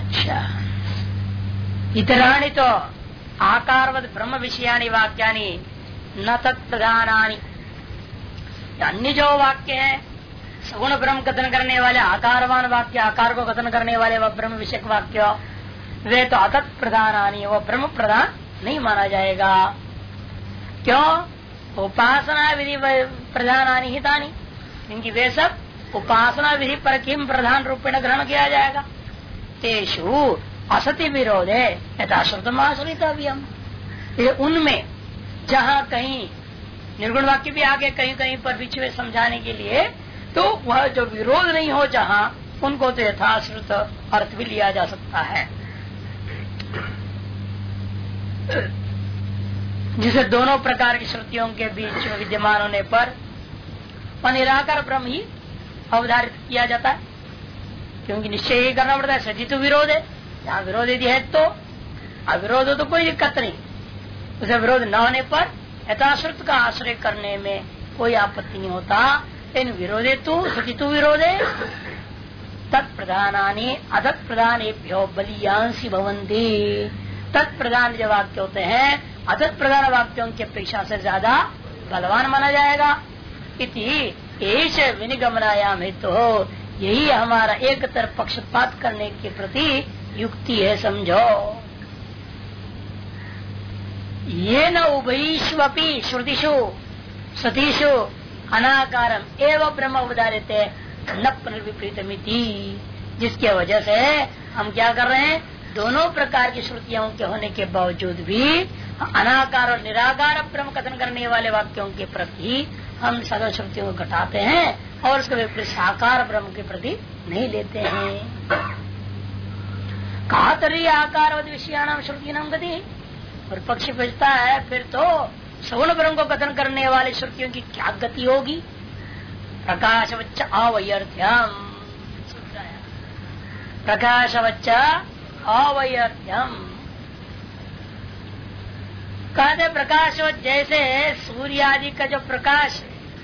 अच्छा, इतराणि तो आकारवद ब्रह्म विषयानि वाक्यानि न तत्प्रधानानि। अन्य जो वाक्य है सगुण ब्रह्म कथन करने वाले आकारवान वाक्य, आकार को कथन करने वाले वह ब्रह्म विषयक वाक्य, वे तो अतत् प्रधानानि, वह ब्रह्म प्रधान नहीं माना जाएगा। क्यों? उपासना विधि प्रधानानि हितानि, इनकी वे सब उपासना विधि पर किम प्रधान रूपेण ग्रहण किया जाएगा। तेषु असति विरोधे यथाश्रुतमाश्रितव्यम्, उनमें जहाँ कहीं निर्गुण वाक्य भी आगे कहीं कहीं पर बीच में समझाने के लिए, तो वह जो विरोध नहीं हो जहाँ, उनको तो यथाश्रुत अर्थ भी लिया जा सकता है, जिसे दोनों प्रकार की श्रुतियों के बीच में विद्यमान होने पर निराकार ब्रह्म ही अवधारित किया जाता है। क्योंकि निश्चय ही करना पड़ता है, सजी तो विरोध है, जहाँ विरोध यदि है तो अविरोध हो तो कोई दिक्कत नहीं, उसे विरोध न होने पर यथाश्रुत का आश्रय करने में कोई आपत्ति नहीं होता। इन विरोधे तो सचितु विरोधे तत्प्रधानानि अतत् प्रधानेभ्यो बलियांसी भवन्ति। तत्प्रधान जो वाक्य होते हैं अतत् प्रधान वाक्यों की अपेक्षा से ज्यादा बलवान माना जाएगा। इति एष विनिगमनायाम हेतु हो, यही हमारा एक तरफ पक्षपात करने के प्रति युक्ति है, समझो। ये न उभयीष्वपि श्रुतिषु सतीषु अनाकारम एवं ब्रह्म अवधारिते न पुनर्विपरीतमिति, जिसके वजह से हम क्या कर रहे हैं, दोनों प्रकार की श्रुतियों के होने के बावजूद भी अनाकार और निराकार ब्रह्म कथन करने वाले वाक्यों के प्रति हम सदा श्रुतियों को घटाते हैं और उसके विपरीत साकार ब्रह्म के प्रति नहीं लेते हैं। कहा तरी आकार विषयाणाम श्रुति नाम गति, और पक्षी पूछता है फिर तो सगुण ब्रह्म को कथन करने वाली श्रुतियों की क्या गति होगी। प्रकाशवच्च अवैर्थ्यम, प्रकाशवच्च अवैर्थ्यम, कहते प्रकाश जैसे सूर्य आदि का जो प्रकाश है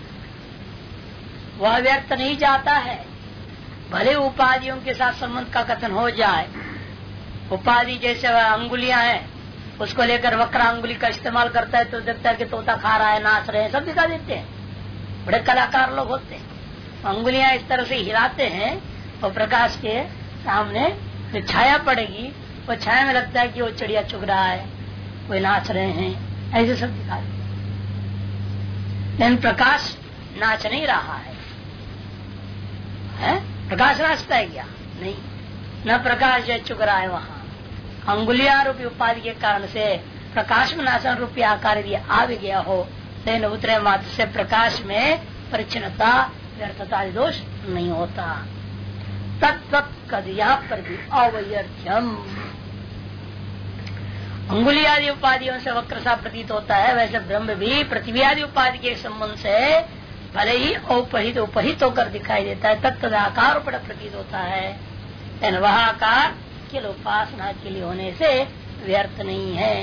वह व्यर्थ नहीं जाता है, भले उपाधियों के साथ संबंध का कथन हो जाए। उपाधि जैसे अंगुलियां हैं, उसको लेकर वक्र अंगुली का इस्तेमाल करता है तो देखता है कि तोता खा रहा है, नाच रहे हैं, सब दिखा देते हैं। बड़े कलाकार लोग होते हैं, अंगुलियां इस तरह से हिलाते हैं और प्रकाश के सामने जो छाया पड़ेगी वो छाया में लगता है कि वो चिड़िया चुग रहा है, कोई नाच रहे हैं, ऐसे सब दिखा देते हैं। लेकिन प्रकाश नाच नहीं रहा है, प्रकाश नाचता है क्या? नहीं, न प्रकाश जो चुग रहा है वहाँ, अंगुलियां रूपी उपाधि के कारण से प्रकाश में नाशन रूपी आकार यदि आ भी गया हो, लेकिन उतरे मात्र से प्रकाश में परिच्छिन्नता व्यर्थता दोष नहीं होता। तत्व यहाँ पर भी अवैर्थ्यम, अंगुली आदि उपाधियों से वक्र सा प्रतीत होता है, वैसे ब्रह्म भी पृथ्वी आदि उपाधि के संबंध से भले ही औपहित उपहित होकर दिखाई देता है, तत्आकार पर प्रतीत होता है, लेकिन वह आकार केवल उपासना के लिए होने से व्यर्थ नहीं है।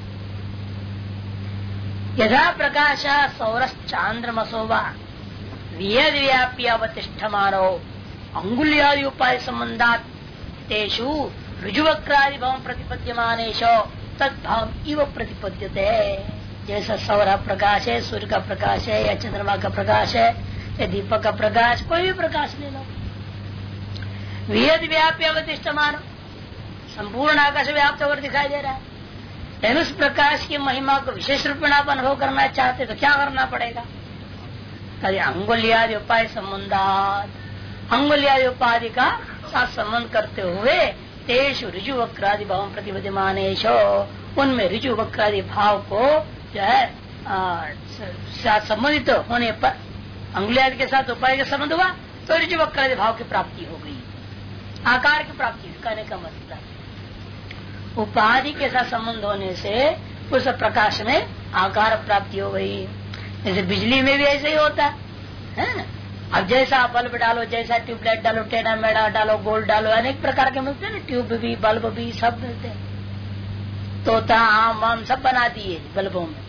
यथा प्रकाश सौरश्चांद्रमसोवा वियद व्याप्य अवतिष्ठमानो अंगुल्यादि उपाय संबंधात तेषु ऋजुवक्रादि भाव प्रतिपद्यमानेशो तद्भाव इव प्रतिपद्यते। जैसा सौर प्रकाश है, सूर्य का प्रकाश है, या चंद्रमा का प्रकाश है, या दीपक का प्रकाश, कोई भी प्रकाश ले लो, वियद व्याप्य अवतिष्ठमानो संपूर्ण आकाश व्याप्त होकर दिखाई दे रहा है। लेकिन उस प्रकाश की महिमा को विशेष रूप में आप अनुभव करना चाहते तो क्या करना पड़ेगा? अंगुल्यादि उपाय संबंधात, अंगुल्यादि उपाधि का साथ संबंध करते हुए तेषु ऋजु वक्रादि भाव प्रतिपद्यमानेशो, उनमें ऋजु वक्रादि भाव को जो है साथ संबंधित होने पर अंगुल्यादि के साथ उपाय का संबंध हुआ तो ऋजु वक्रादि भाव की प्राप्ति हो गई, आकार की प्राप्ति कहने का मतलब। उपाधि के साथ संबंध होने से उस प्रकाश में आकार प्राप्ति हो गई। जैसे बिजली में भी ऐसे ही होता है। अब जैसा बल्ब डालो, जैसा ट्यूबलाइट डालो, टेढ़ा मेढ़ा डालो, गोल्ड डालो, अनेक प्रकार के मिलते हैं ना, ट्यूब भी बल्ब भी सब मिलते हैं। तोता आम वाम सब बना दिए बल्बों में,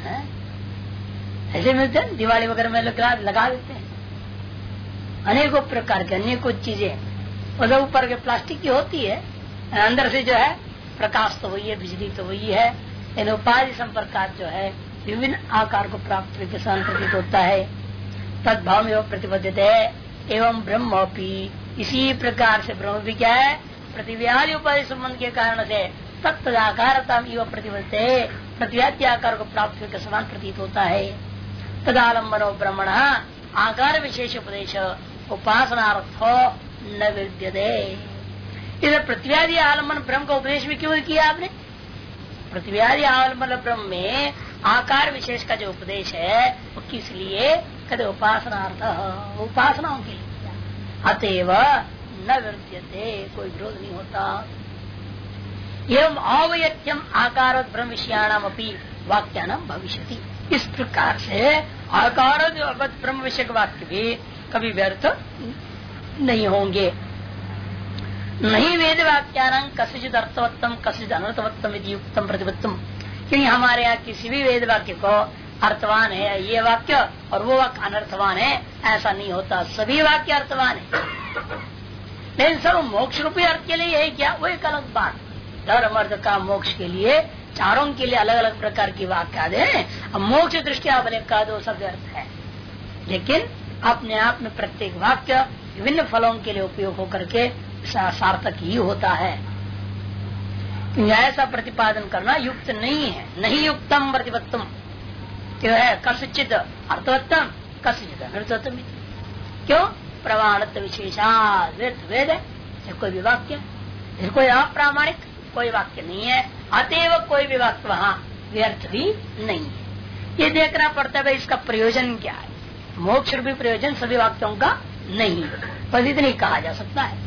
ऐसे मिलते हैं, दिवाली वगैरह में लगा देते हैं। अनेकों प्रकार के अनेकों चीजें मतलब ऊपर के प्लास्टिक की होती है, अंदर से जो है प्रकाश तो वही है, बिजली तो वही है, इन उपाधि संपर्कात जो है विभिन्न आकार को प्राप्त करके सान प्रतीत होता है। तद्भाव एवं प्रतिबद्ध है एवं ब्रह्म भी इसी प्रकार से ब्रह्म भी क्या है, प्रतिव्याधि उपाधि संबंध के कारण से तत्आकारता एवं प्रतिबद्ध है, प्रतिव्याधि आकार को प्राप्त करके समान प्रतीत होता है। तदालंबनो ब्रह्मण आकार विशेष उपदेश उपासनार्थ न विद्यते। इधर प्रतिव्याधि आलम्बन ब्रह्म का उपदेश भी क्यों किया आपने? प्रतिव्याधि आलम्बन ब्रह्म में आकार विशेष का जो उपदेश है वो किस लिए? कहते उपासनार्थ, उपासनाओं के लिए। अतएव न विद्यते, कोई विरोध नहीं होता। एवं अवयत्यम आकार ब्रह्म विषयाणाम अपनी वाक्यानाम भविष्यति। इस प्रकार से आकार ब्रह्म विषय वाक्य भी कभी व्यर्थ नहीं होंगे। नहीं वेद वाक्यान कसिचित अर्थवत्तम कसिचित अनर्थवत्तम युक्तम प्रतिबद्धम, क्योंकि हमारे यहाँ किसी भी वेद वाक्य को अर्थवान है ये वाक्य और वो वाक्य अनर्थवान है ऐसा नहीं होता, सभी वाक्य अर्थवान है। लेकिन सब मोक्ष रूपी अर्थ के लिए है क्या, वो एक अलग बात। धर्म अर्थ का मोक्ष के लिए चारों के लिए अलग अलग प्रकार की वाक्य है। अब मोक्ष दृष्टि आपने कहा दो सब अर्थ है, लेकिन अपने आप में प्रत्येक वाक्य विभिन्न फलों के लिए उपयोग होकर के सार्थक ही होता है। ऐसा प्रतिपादन करना युक्त नहीं है। नहीं युक्तम प्रतिपत्तम जो है कसिचित अर्थवत्तम कसिचित अनर्थवत्तम। क्यों? प्रमाणत्व विशेषाद वेद है, कोई भी वाक्य कोई अप्रामाणिक कोई वाक्य नहीं है, अतएव कोई भी वाक्य वहाँ व्यर्थ भी नहीं है। ये देखना पड़ता है इसका प्रयोजन क्या है। मोक्ष रूपी प्रयोजन सभी वाक्यों का नहीं, बस इतनी कहा जा सकता है।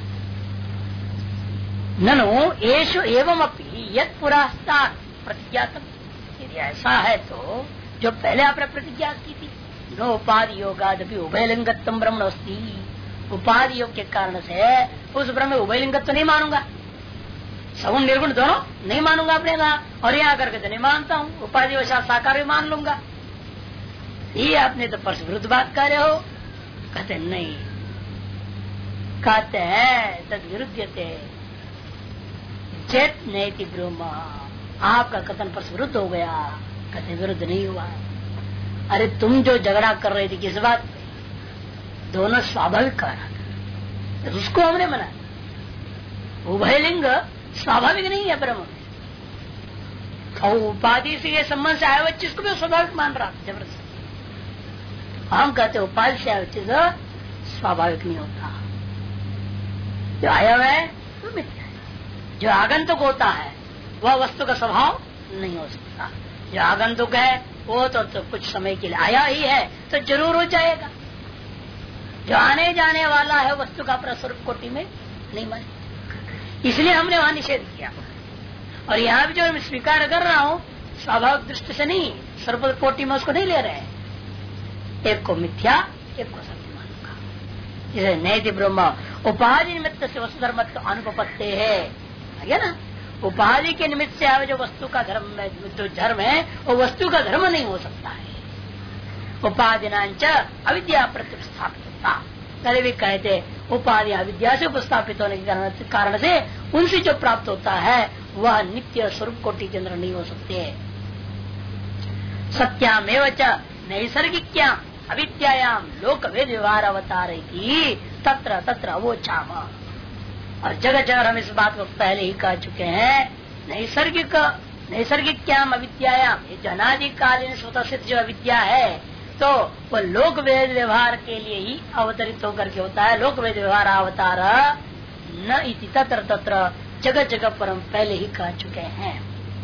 ननु एषु एवं अपि यत् पुरास्तात् प्रतिज्ञातम, यदि ऐसा है तो जो पहले आपने प्रतिज्ञा की थी नो उपाधि योगादपि उभयलिंगत्वम ब्रह्म अस्ति, उपाधि योग के कारण से उस ब्रह्म में उभयलिंगत्व नहीं मानूंगा, सगुण निर्गुण दोनों नहीं मानूंगा अपने कहा, और यहाँ करके तो नहीं मानता हूँ, उपाधि वशात साकार भी मान लूंगा। ये आपने तो परस विरुद्ध बात कर रहे हो। कहते नहीं, कहते हैं तद विरुद्धते चेत नैति ब्रह्म, आपका कथन परस विरुद्ध हो गया। कहते विरुद्ध नहीं हुआ। अरे तुम जो झगड़ा कर रहे थे किस बात पे? दोनों स्वाभाविक कारण, तो उसको हमने मना। उभयलिंग स्वाभाविक नहीं है ब्रह्म में, और उपाधि से ये संबंध से आया हुआ चीज को भी स्वाभाविक मान रहा जबरदस्त। हम कहते उपाधि से आया चीज स्वाभाविक नहीं होता, जो आया हुआ है वो मिथ्या है। जो आगंतुक होता है वह वस्तु का स्वभाव नहीं हो सकता। जो आगंतुक है वो तो कुछ समय के लिए आया ही है तो जरूर हो जाएगा। जो आने जाने वाला है वस्तु का अपना स्वरूप कोटि में नहीं माने, इसलिए हमने वहां निषेध किया। और यहाँ भी जो मैं स्वीकार कर रहा हूँ स्वाभाविक दृष्टि से नहीं, स्वरूप कोटि में उसको नहीं ले रहे हैं। एक को मिथ्या एक को सत्य मानूंगा। जैसे नैति ब्रह्म उपाधि निमित्त से वस्तु धर्म का अनुपत्ति है ना, उपाधि के निमित्त से आवे जो वस्तु का धर्म है, जो धर्म है वो वस्तु का धर्म नहीं हो सकता है। उपाधिनांच अविद्या प्रतिस्थापित होता, पहले भी कहते उपाधि अविद्या से उपस्थापित होने के कारण से उनसे जो प्राप्त होता है वह नित्य स्वरूप कोटि के अंदर नहीं हो सकते। सत्यामेव च नैसर्गिक्याम अविद्यायाम लोक वेद व्यवहार अवतार तत्र तत्र वो चाम। और जगह जगह हम इस बात को पहले ही कह चुके हैं। नैसर्गिक्याम अविद्यायाम, ये अनादिकालीन स्वतः सिद्ध जो अविद्या है तो वह लोक वेद व्यवहार के लिए ही अवतरित होकर के होता है। लोक वेद व्यवहार अवतार न इति तत्र तत्र, जगह जगह पर हम पहले ही कह चुके हैं।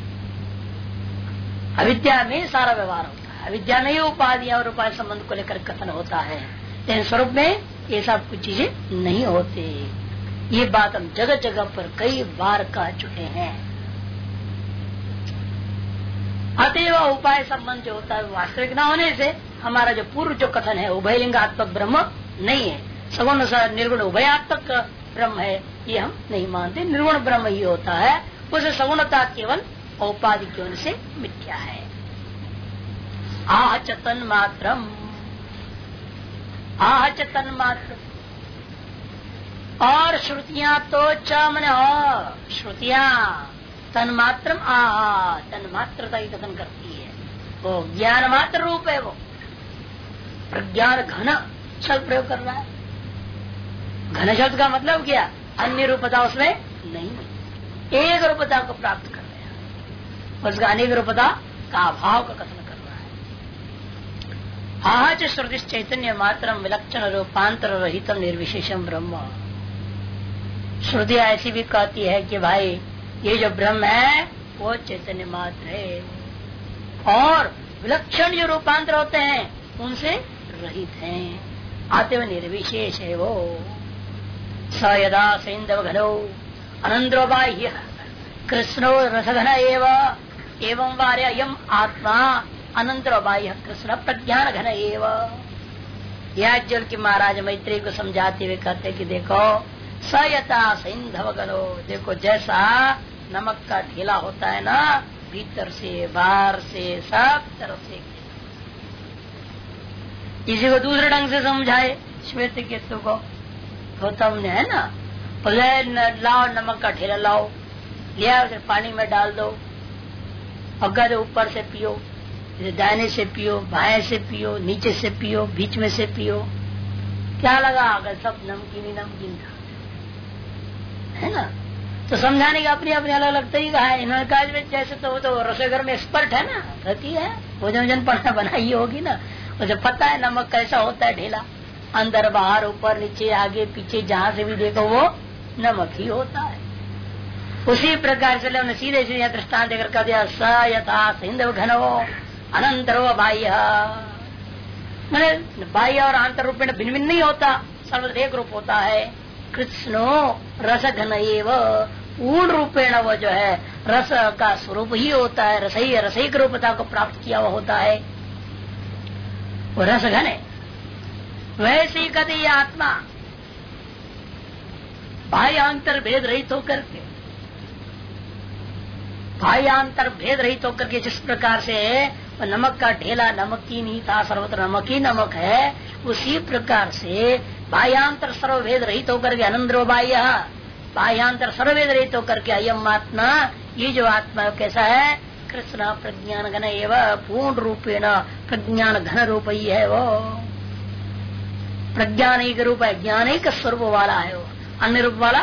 अविद्या में सारा व्यवहार होता है, अविद्या में ही उपाधि और उपाधि संबंध को लेकर कथन होता है, लेकिन स्वरूप में ये सब कुछ चीजें नहीं होते। ये बात हम जगह जगह पर कई बार कह चुके हैं। अतएव उपाय संबंध जो होता है वास्तविक न होने से हमारा जो पूर्व जो कथन है उभयलिंगात्मक ब्रह्म नहीं है, सगुण निर्गुण उभयात्मक ब्रह्म है, ये हम नहीं मानते। निर्गुण ब्रह्म ही होता है, उसे सगुणता केवल औपाधि की ओर से मिथ्या है। आहचतन मात्रम, आहचतन मात्र और श्रुतियां तो च मन हो, श्रुतियां तन्मात्र तन्मात्रता की कथन करती है। वो ज्ञान मात्र रूप है, वो प्रज्ञान घन शब्द प्रयोग कर रहा है। घन शब्द का मतलब क्या? अन्य रूपता उसमें नहीं, एक रूपता को प्राप्त कर रहा है, उसका अनेक रूपता का अभाव का कथन कर रहा है। आहच श्रुति चैतन्य मात्र विलक्षण रूपांतर रहितम निर्विशेषम ब्रह्म। श्रुति ऐसी भी कहती है कि भाई ये जो ब्रह्म है वो चैतन्य मात्र है और विलक्षण जो रूपांतर होते हैं उनसे रहित हैं, आते हुए निर्विशेष है वो। स यदा सैंधव घनो अनंद्रो बाह्य कृष्णो रसघन एवं वार्य अयम आत्मा अनंतरो बाह्य कृष्ण प्रज्ञान घन एव। याज्ञवल्क्य की महाराज मैत्री को समझाते हुए कहते कि देखो स यथा सैंधव घनो, देखो जैसा नमक का ढेला होता है ना, भीतर से बाहर से सब तरफ से। किसी को दूसरे ढंग से समझाए श्वेत केतु को, गौतम ने है ना, लाओ नमक का ढेला लाओ, लिया उसे पानी में डाल दो, अगर ऊपर से पियो, दाहिने से पियो, बाएं से पियो, नीचे से पियो, बीच में से पियो, क्या लगा? अगर सब नमकीन ही नमकीन था, है ना। तो समझाने का अपनी अपनी अलग अलग तरीका है। इन्होंने कहा जैसे तो वो तो रसोई घर में एक्सपर्ट है ना, रहती है, भोजन पढ़ना बनाई होगी ना, उसे पता है नमक कैसा होता है ढेला, अंदर बाहर ऊपर नीचे आगे पीछे जहाँ से भी देखो वो नमक ही होता है। उसी प्रकार से उन्होंने सीधे सीधे दृष्टांत देकर कह दिया स यथा सिंधु घनो अनंतरो बाह्य, मैंने बाह्य और आंतर रूप में भिन्न भिन्न नहीं होता, सर्वत्र एक रूप होता है। कृष्णो रस घन एव, पूर्ण रूपेण वो जो है रस का स्वरूप ही होता है, रसई रूपता को प्राप्त किया हुआ होता है, वो रस घन है। वैसे ही कभी आत्मा बाह्यांतर भेद रहित होकर के, बाह्यांतर भेद रहित होकर के जिस प्रकार से नमक का ढेला नमक ही नहीं था, सर्वत्र नमक ही नमक है, उसी प्रकार से बाह्यांतर सर्वभेद रहित होकर के अनंतरो बाह्य, बाह्यांतर सर्वभेद रहित होकर के अयम आत्मा, ये जो आत्मा कैसा है? कृष्ण प्रज्ञान घन एवं, पूर्ण रूपेण प्रज्ञान घन रूप ही है वो, प्रज्ञान एक रूप है, ज्ञान एक स्वरूप वाला है वो, अन्य रूप वाला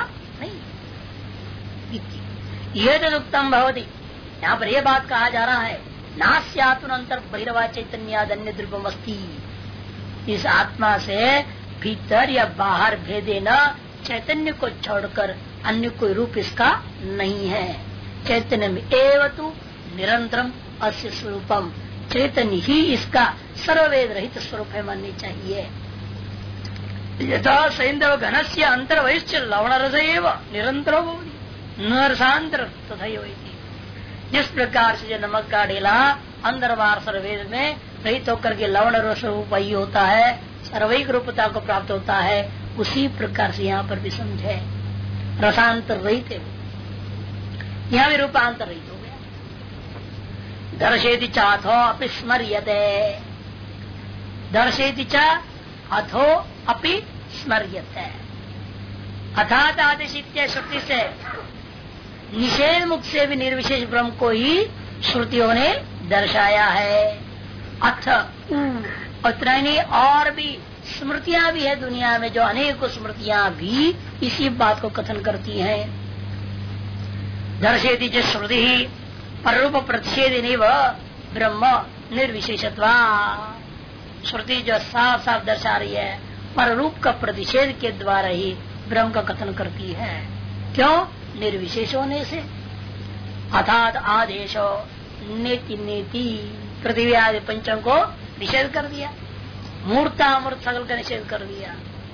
नहीं। ये तो उत्तम भवती, यहाँ पर यह बात कहा जा रहा है, नास्यातुन अंतर बहिर्वा चैतन्यादन्य द्रुपमस्ति, इस आत्मा से भीतर या बाहर भेदे न चैतन्य को छोड़कर अन्य कोई रूप इसका नहीं है। चैतन्य में एवं निरंतरम अस्य स्वरूपम, चैतन्य ही इसका सर्ववेद रहित स्वरूप है माननी चाहिए। यथा सैंधव घन से अंतर वैश्च लवण रस निरंतर न रसांतर तथा, जिस प्रकार से जो नमक का ढेला अंदर बाहर सर्ववेद में रहित होकर के लवण रस रूप ही होता है, सर्वैक रूपता को प्राप्त होता है, उसी प्रकार से यहाँ पर भी समझे रसांतर रहित है, यहाँ भी रूपांतर रहित हो गया। दर्शेति चाथो अपि स्मर्यते, दर्शेति चा अथो अपि स्मर्यते, अर्थात आदेशित श्रुति से निषेध मुख से भी निर्विशेष ब्रह्म को ही श्रुतियों ने दर्शाया है। अथ उतना नहीं, और भी स्मृतियां भी है दुनिया में, जो अनेक स्मृतियां भी इसी बात को कथन करती हैं। दर्शेति च श्रुति ही पररूप प्रतिषेधिनी व ब्रह्म निर्विशेषत्वा, श्रुति जो साफ साफ दर्शा रही है पर रूप का प्रतिषेध के द्वारा ही ब्रह्म का कथन करती है। क्यों? निर्विशेष होने से। अर्थात आदेशो नेति नेति, पृथ्वी आदि पंचम को निषेध कर दिया, मूर्तामूर्त सकल का निषेध कर दिया।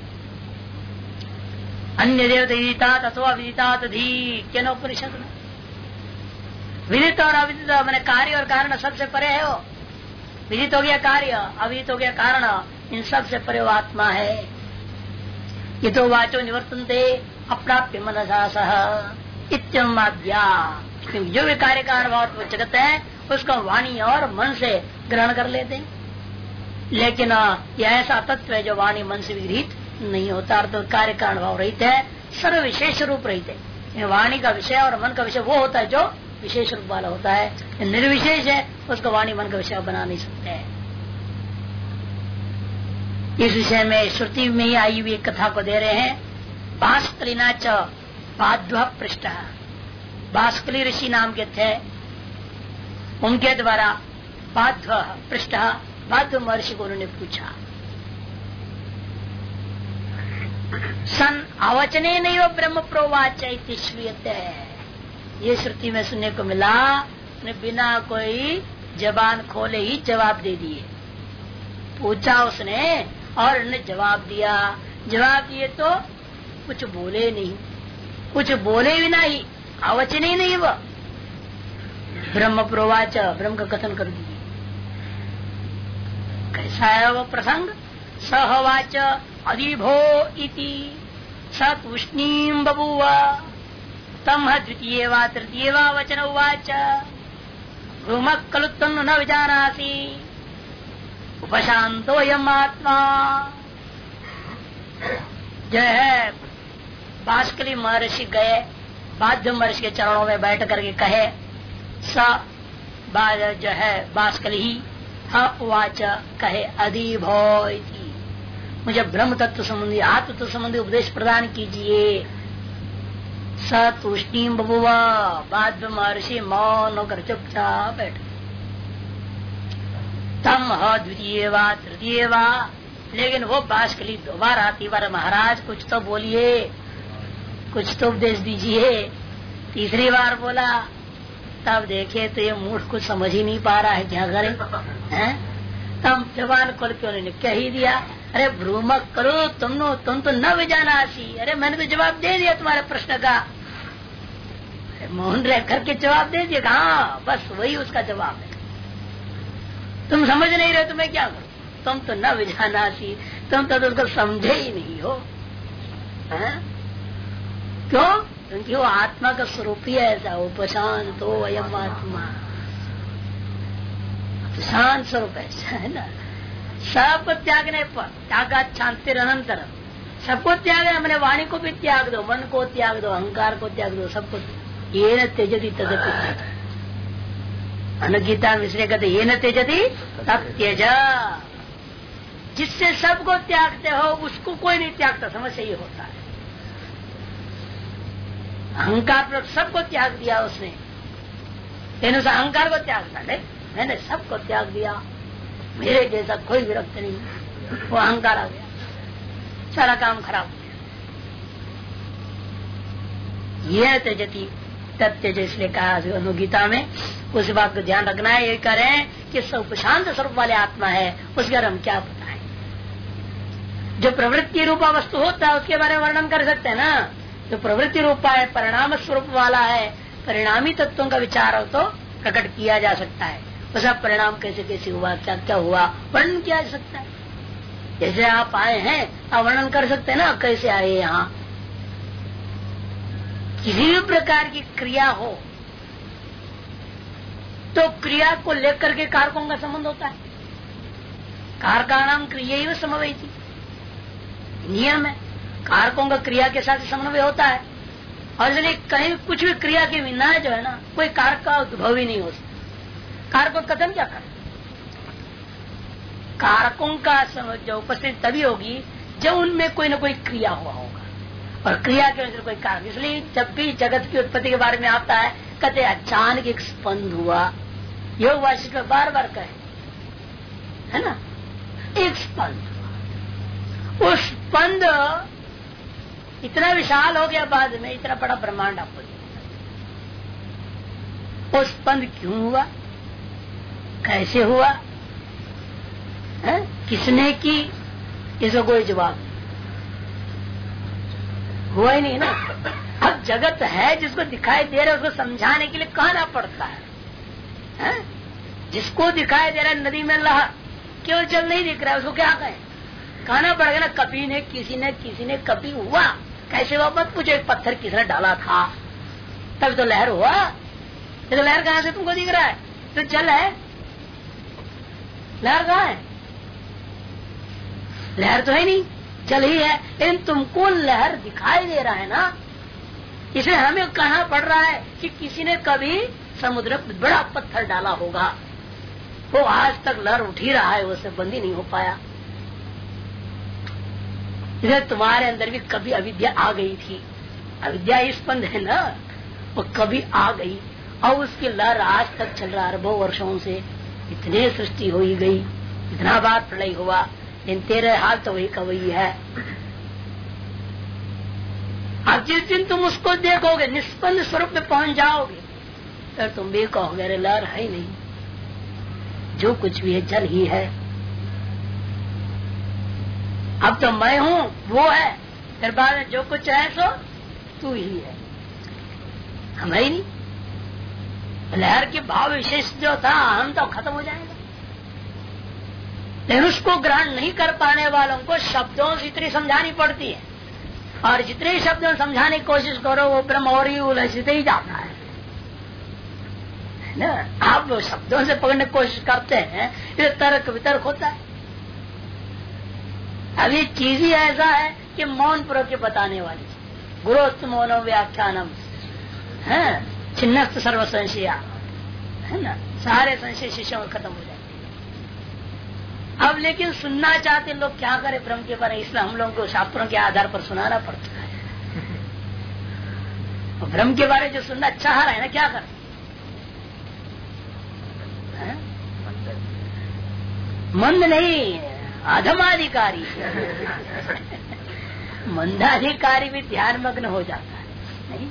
अन्य देवता विदिता अथवा विदिता तधी क्या उपनिषद में विदित और अविदित मैंने कार्य और कारण सबसे परे है वो। विदित हो गया कार्य, अविदित हो गया कारण, इन सब से परे वो आत्मा है। ये तो वाचो निवर्तनते अप्राप्य मनसा सह इत्यम आद्या, जो भी कार्य कारण भाव जगत है उसका वाणी और मन से ग्रहण कर लेते हैं, लेकिन यह ऐसा तत्व है जो वाणी मन से विरहित नहीं होता। अर्थ कार्य कारण भाव रहित है, सर्व विशेष रूप रहित है। वाणी का विषय और मन का विषय वो होता है जो विशेष रूप वाला होता है। निर्विशेष है, उसको वाणी मन का विषय बना नहीं सकते। इस विषय में श्रुति में ही आई हुई कथा को दे रहे हैं। बाष्कलिना च बाध्व पृष्ठ, बाष्कली ऋषि नाम के थे, उनके द्वारा बाध्व पृष्ठ, बाध्व महर्षि को उन्होंने पूछा। सन अवचने नहीं वो ब्रह्म प्रोवाच श्रूयते, ये श्रुति में सुनने को मिला। ने बिना कोई जबान खोले ही जवाब दे दिए। पूछा उसने और उन्होंने जवाब दिया। जवाब दिए तो कुछ बोले नहीं, कुछ बोले भी नहीं, अवचन ही नहीं, वह ब्रह्म प्रोवाच, ब्रह्म का कथन कर दिए। कैसा है वो प्रसंग? सहवाच अधिभो इति स तूष्णीम बभूव तम द्वितीय वा तृतीय वा वचन उवाच भ्रूमः खलु त्वं न विजानासि उपशांतो यम आत्मा। जो है बाष्कली महर्षि गए, बाध्य महर्षि के चरणों में बैठ करके कहे, जो है बाष्कली ही उवाच कहे, अधिभो इति, मुझे ब्रह्म तत्व संबंधी आत्म तत्व संबंधी उपदेश प्रदान कीजिए। स तूष्णीम बभूव, बाध्य महर्षि मौन होकर चुपचाप बैठ। तम द्वितीय वा तृतीय वा, लेकिन वो बाष्कली दोबारा तीबार, महाराज कुछ तो बोलिए, कुछ तो उपदेश दीजिए। तीसरी बार बोला, तब देखे तो ये मूर्ख कुछ समझ ही नहीं पा रहा है, क्या करे हैं? तब जवान खोल के उन्होंने कह ही दिया, अरे भ्रूमक करो तुम तो न विजानासी। अरे मैंने तो जवाब दे दिया तुम्हारे प्रश्न का, मौन रह करके जवाब दे दिया। हाँ, बस वही उसका जवाब है। तुम समझ नहीं रहे तो मैं क्या करूं? तुम तो न विजानासी, तुम तो उसको समझे ही नहीं हो। क्यों? क्योंकि वो आत्मा का स्वरूप ही ऐसा, उपशांत हो अयम आत्मा, शांत स्वरूप ऐसा है ना। सबको त्यागने पर त्यागा शांति अनंतर, सबको त्याग है। मैंने वाणी को भी त्याग दो, मन को त्याग दो, अहंकार को त्याग दो, सबको। ये न त्यजति तदपि, अनुगीता मिश्रे कहते ये न त्यजति तब त्यज, जिससे सबको त्यागते हो उसको कोई नहीं त्यागता, समस्या ये होता है। अहंकार पर सबको त्याग दिया उसने, लेकिन उस अहंकार को त्यागता नहीं, मैंने सबको त्याग दिया, मेरे जैसा कोई विरक्त नहीं। वो अहंकार आ गया, सारा काम खराब हो गया। यह त्यजति तत्यज, इसलिए कहा अनुगीता में। उस बात को ध्यान रखना है। ये करें कि सब शांत स्वरूप वाले आत्मा है, उसके बारे हम क्या बताएं? जो प्रवृत्ति रूपा वस्तु होता है उसके बारे में वर्णन कर सकते हैं ना। जो प्रवृत्ति रूपा है, परिणाम स्वरूप वाला है, परिणामी तत्वों का विचार हो तो प्रकट किया जा सकता है। उसका परिणाम कैसे कैसे हुआ, क्या क्या हुआ, वर्णन किया जा सकता है। जैसे आप आए हैं, आप वर्णन कर सकते हैं ना, कैसे आए यहाँ। किसी भी प्रकार की क्रिया हो तो क्रिया को लेकर के कारकों का संबंध होता है। कारकाणाम क्रिया ही समन्वय थी, नियम है। कारकों का क्रिया के साथ समन्वय होता है, और इसलिए कहीं कुछ भी क्रिया के बिना जो है ना, कोई कारक का उद्भव ही नहीं हो सकता। कारक को कथन क्या कर, कारकों का जो उपस्थिति तभी होगी जब उनमें कोई न कोई क्रिया हुआ होगा, और क्रिया के अनुसार कोई कारक। इसलिए जब भी जगत की उत्पत्ति के बारे में आता है, कहते अचानक एक स्पंद हुआ। योग वाशिष्ठ में बार बार कहे है ना, एक स्पंद। वो स्पंद इतना विशाल हो गया, बाद में इतना बड़ा ब्रह्मांड आपको दिया। वो स्पंद क्यों हुआ, कैसे हुआ है? किसने की, इसको कोई जवाब नहीं, हुआ ही नहीं ना। अब जगत है, जिसको दिखाई दे रहा है उसको समझाने के लिए कहना पड़ता है। जिसको दिखाई दे रहा है नदी में लहर, केवल जल नहीं दिख रहा है, उसको क्या कहें, कहना पड़ेगा ना। कभी ने किसी ने कभी हुआ, कैसे हुआ मत पूछो। एक पत्थर किसने डाला था तब तो लहर हुआ। तो लहर कहाँ से तुमको दिख रहा है? तो जल है, लहर कहाँ है? लहर तो है नहीं। जल ही है, लेकिन तुमको लहर दिखाई दे रहा है ना। इसे हमें कहना पड़ रहा है कि किसी ने कभी समुद्र में बड़ा पत्थर डाला होगा, वो आज तक लहर उठ ही रहा है, उससे बंद ही नहीं हो पाया। इसे तुम्हारे अंदर भी कभी अविद्या आ गई थी, अविद्या स्पंद है ना, वो कभी आ गई और उसकी लहर आज तक चल रहा है। अरबों वर्षों से इतने सृष्टि हो ही गई, इतना बार प्रलय हुआ, लेकिन तेरे हाल तो वही का वही है। अब जिस दिन तुम उसको देखोगे, निष्पन्द स्वरूप में पहुंच जाओगे, फिर तुम भी कहोगे अरे लहर है ही नहीं, जो कुछ भी है जल ही है। अब तो मैं हूँ वो है, फिर बाद में जो कुछ है सो तू ही है, हम ही नहीं। लहर के भाव विशेष जो था हम तो खत्म हो जाएगा। लेकिन उसको ग्रहण नहीं कर पाने वालों को शब्दों से इतनी समझानी पड़ती है, और जितने शब्दों समझाने की कोशिश करो वो ब्रह्म और ही उलझते ही जाता है ना। आप शब्दों से पकड़ने की कोशिश करते हैं, ये तर्क वितर्क होता है। अब ये चीज ही ऐसा है कि मौन पूर्वक के बताने वाली, गुरोस्त मौनो व्याख्यानम है, छिन्नस्त सर्व संशया है ना, सारे संशय शिष्यों में खत्म हो जाते। अब लेकिन सुनना चाहते लोग क्या करें ब्रह्म के बारे में, इसलिए हम लोगों को शास्त्रों के आधार पर सुनाना पड़ता है। ब्रह्म के बारे में जो सुनना चाह रहे हैं ना, क्या करें? मंद नहीं, अधमाधिकारी मंदाधिकारी भी ध्यान मग्न हो जाता है नहीं।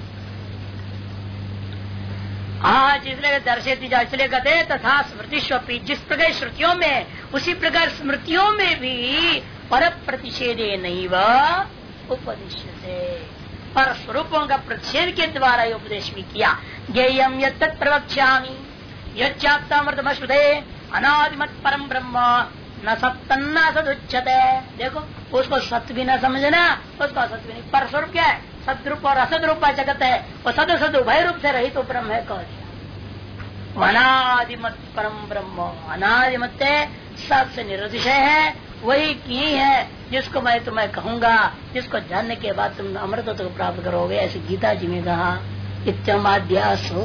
आज इसलिए दर्शेती जा, इसलिए कहते तथा स्मृतिष्वपी, जिस प्रकार श्रुतियों में उसी प्रकार स्मृतियों में भी पर प्रतिषेधे नहीं व उपदिश्यते, पर स्वरूपों का प्रतिषेध के द्वारा ये उपदेश भी किया। ज्ञेयम यत् प्रवक्ष्यामि यच्चाप्तामृतमश्नुते अनादिमत परम ब्रह्म न सत्तन्ना सदुच्यते। देखो उसको सत्य भी न समझना, उसको असत भी नहीं। पर स्वरूप क्या है? सदरूप और असद रूपा जगत है, वो सद सद उभय रूप से रहित तो ब्रह्म है। कह दिया अनादिमत परम ब्रह्म, अनादिमत सत से निरतिशय है, वही की है जिसको मैं तुम्हें कहूंगा, जिसको जानने के बाद तुम अमृतत्व को प्राप्त करोगे। ऐसे गीता जी में कहा इत्यमाद्यासो